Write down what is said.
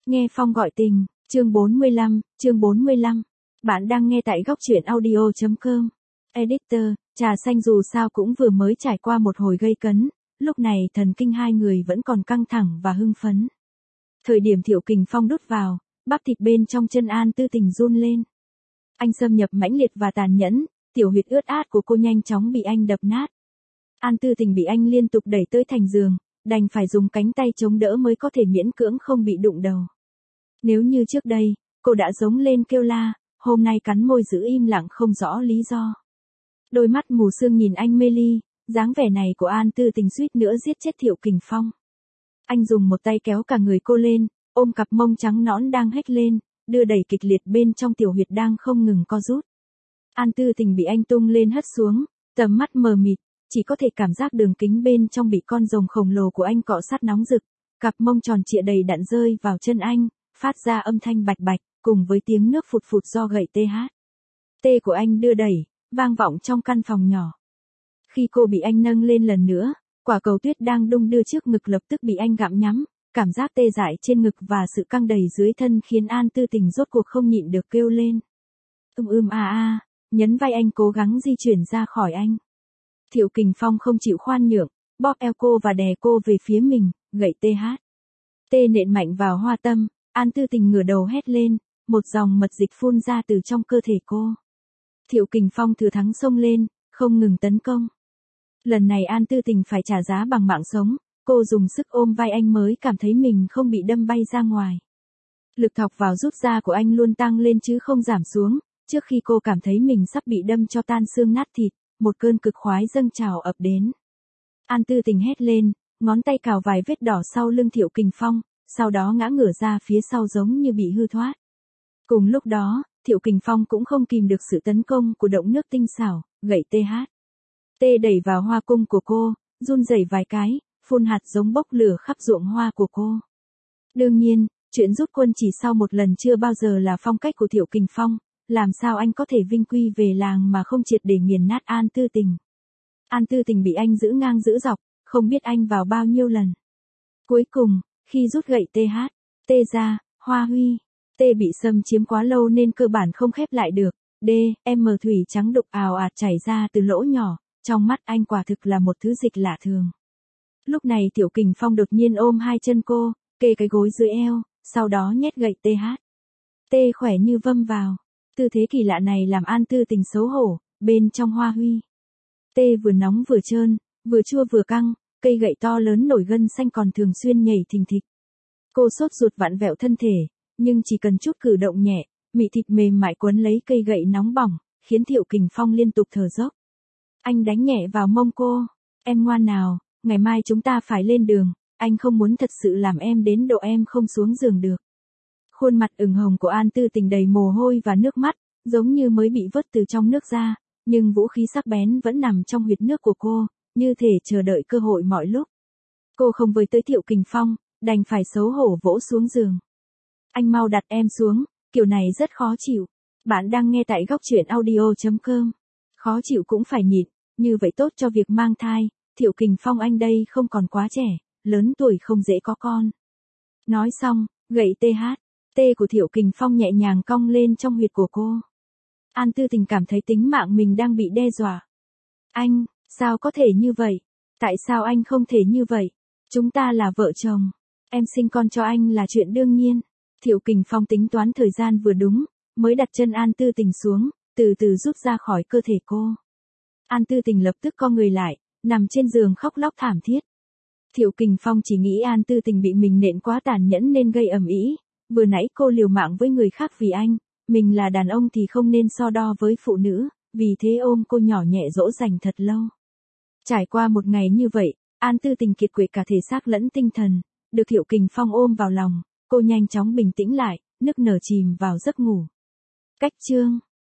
Nghe Phong gọi tình, chương 45. Bạn đang nghe tại góc truyện audio.com. Editor, trà xanh dù sao cũng vừa mới trải qua một hồi gây cấn, lúc này thần kinh hai người vẫn còn căng thẳng và hưng phấn. Thời điểm Thiệu Kình Phong đút vào, bắp thịt bên trong chân An Tư Tình run lên. Anh xâm nhập mãnh liệt và tàn nhẫn, tiểu huyệt ướt át của cô nhanh chóng bị anh đập nát. An Tư Tình bị anh liên tục đẩy tới thành giường, đành phải dùng cánh tay chống đỡ mới có thể miễn cưỡng không bị đụng đầu. Nếu như trước đây, cô đã giống lên kêu la, hôm nay cắn môi giữ im lặng không rõ lý do. Đôi mắt mù sương nhìn anh mê ly, dáng vẻ này của An Tư Tình suýt nữa giết chết Thiệu Kình Phong. Anh dùng một tay kéo cả người cô lên, ôm cặp mông trắng nõn đang hếch lên, đưa đẩy kịch liệt bên trong tiểu huyệt đang không ngừng co rút. An Tư Tình bị anh tung lên hất xuống, tầm mắt mờ mịt, chỉ có thể cảm giác đường kính bên trong bị con rồng khổng lồ của anh cọ sát nóng rực, cặp mông tròn trịa đầy đặn rơi vào chân anh, phát ra âm thanh bạch bạch, cùng với tiếng nước phụt phụt do gậy TH. Tê của anh đưa đẩy, vang vọng trong căn phòng nhỏ. Khi cô bị anh nâng lên lần nữa, quả cầu tuyết đang đung đưa trước ngực lập tức bị anh gặm nhắm, cảm giác tê dại trên ngực và sự căng đầy dưới thân khiến An Tư Tình rốt cuộc không nhịn được kêu lên. Nhấn vai anh cố gắng di chuyển ra khỏi anh. Thiệu Kình Phong không chịu khoan nhượng, bóp eo cô và đè cô về phía mình, gậy TH. Tê nện mạnh vào hoa tâm, An Tư Tình ngửa đầu hét lên, một dòng mật dịch phun ra từ trong cơ thể cô. Thiệu Kình Phong thừa thắng xông lên, không ngừng tấn công. Lần này An Tư Tình phải trả giá bằng mạng sống, cô dùng sức ôm vai anh mới cảm thấy mình không bị đâm bay ra ngoài. Lực thọc vào rút da của anh luôn tăng lên chứ không giảm xuống, trước khi cô cảm thấy mình sắp bị đâm cho tan xương nát thịt, một cơn cực khoái dâng trào ập đến. An Tư Tình hét lên, ngón tay cào vài vết đỏ sau lưng Thiệu Kình Phong, sau đó ngã ngửa ra phía sau giống như bị hư thoát. Cùng lúc đó, Thiệu Kình Phong cũng không kìm được sự tấn công của động nước tinh xảo, gậy TH. Tê đẩy vào hoa cung của cô, run rẩy vài cái, phun hạt giống bốc lửa khắp ruộng hoa của cô. Đương nhiên, chuyện rút quân chỉ sau một lần chưa bao giờ là phong cách của Thiệu Kình Phong, làm sao anh có thể vinh quy về làng mà không triệt để nghiền nát An Tư Tình. An Tư Tình bị anh giữ ngang giữ dọc, không biết anh vào bao nhiêu lần. Cuối cùng, khi rút gậy TH, Tê ra, Hoa Huy, Tê bị xâm chiếm quá lâu nên cơ bản không khép lại được, thủy trắng đục ào ạt chảy ra từ lỗ nhỏ, trong mắt anh quả thực là một thứ dịch lạ thường. Lúc này Thiệu Kình Phong đột nhiên ôm hai chân cô, kê cái gối dưới eo, sau đó nhét gậy TH. Tê khỏe như vâm vào, tư thế kỳ lạ này làm An Tư Tình xấu hổ, bên trong Hoa Huy. Tê vừa nóng vừa trơn, vừa chua vừa căng, cây gậy to lớn nổi gân xanh còn thường xuyên nhảy thình thịch. Cô sốt ruột vặn vẹo thân thể, nhưng chỉ cần chút cử động nhẹ, mị thịt mềm mại quấn lấy cây gậy nóng bỏng, khiến Thiệu Kình Phong liên tục thở dốc. Anh đánh nhẹ vào mông cô, em ngoan nào, ngày mai chúng ta phải lên đường, anh không muốn thật sự làm em đến độ em không xuống giường được. Khuôn mặt ửng hồng của An Tư Tình đầy mồ hôi và nước mắt, giống như mới bị vớt từ trong nước ra, nhưng vũ khí sắc bén vẫn nằm trong huyệt nước của cô, như thể chờ đợi cơ hội mọi lúc. Cô không với tới Thiệu Kình Phong, đành phải xấu hổ vỗ xuống giường. Anh mau đặt em xuống, kiểu này rất khó chịu. Bạn đang nghe tại góc truyện audio.com. Khó chịu cũng phải nhịn, như vậy tốt cho việc mang thai. Thiệu Kình Phong anh đây không còn quá trẻ, lớn tuổi không dễ có con. Nói xong, gậy TH, Tê của Thiệu Kình Phong nhẹ nhàng cong lên trong huyệt của cô. An Tư Tình cảm thấy tính mạng mình đang bị đe dọa. Anh, sao có thể như vậy? Tại sao anh không thể như vậy? Chúng ta là vợ chồng. Em sinh con cho anh là chuyện đương nhiên. Thiệu Kình Phong tính toán thời gian vừa đúng, mới đặt chân An Tư Tình xuống, từ từ rút ra khỏi cơ thể cô. An Tư Tình lập tức co người lại, nằm trên giường khóc lóc thảm thiết. Thiệu Kình Phong chỉ nghĩ An Tư Tình bị mình nện quá tàn nhẫn nên gây ầm ĩ. Vừa nãy cô liều mạng với người khác vì anh, mình là đàn ông thì không nên so đo với phụ nữ, vì thế ôm cô nhỏ nhẹ dỗ dành thật lâu. Trải qua một ngày như vậy, An Tư Tình kiệt quệ cả thể xác lẫn tinh thần, được Thiệu Kình Phong ôm vào lòng, cô nhanh chóng bình tĩnh lại, nức nở chìm vào giấc ngủ. Cách chương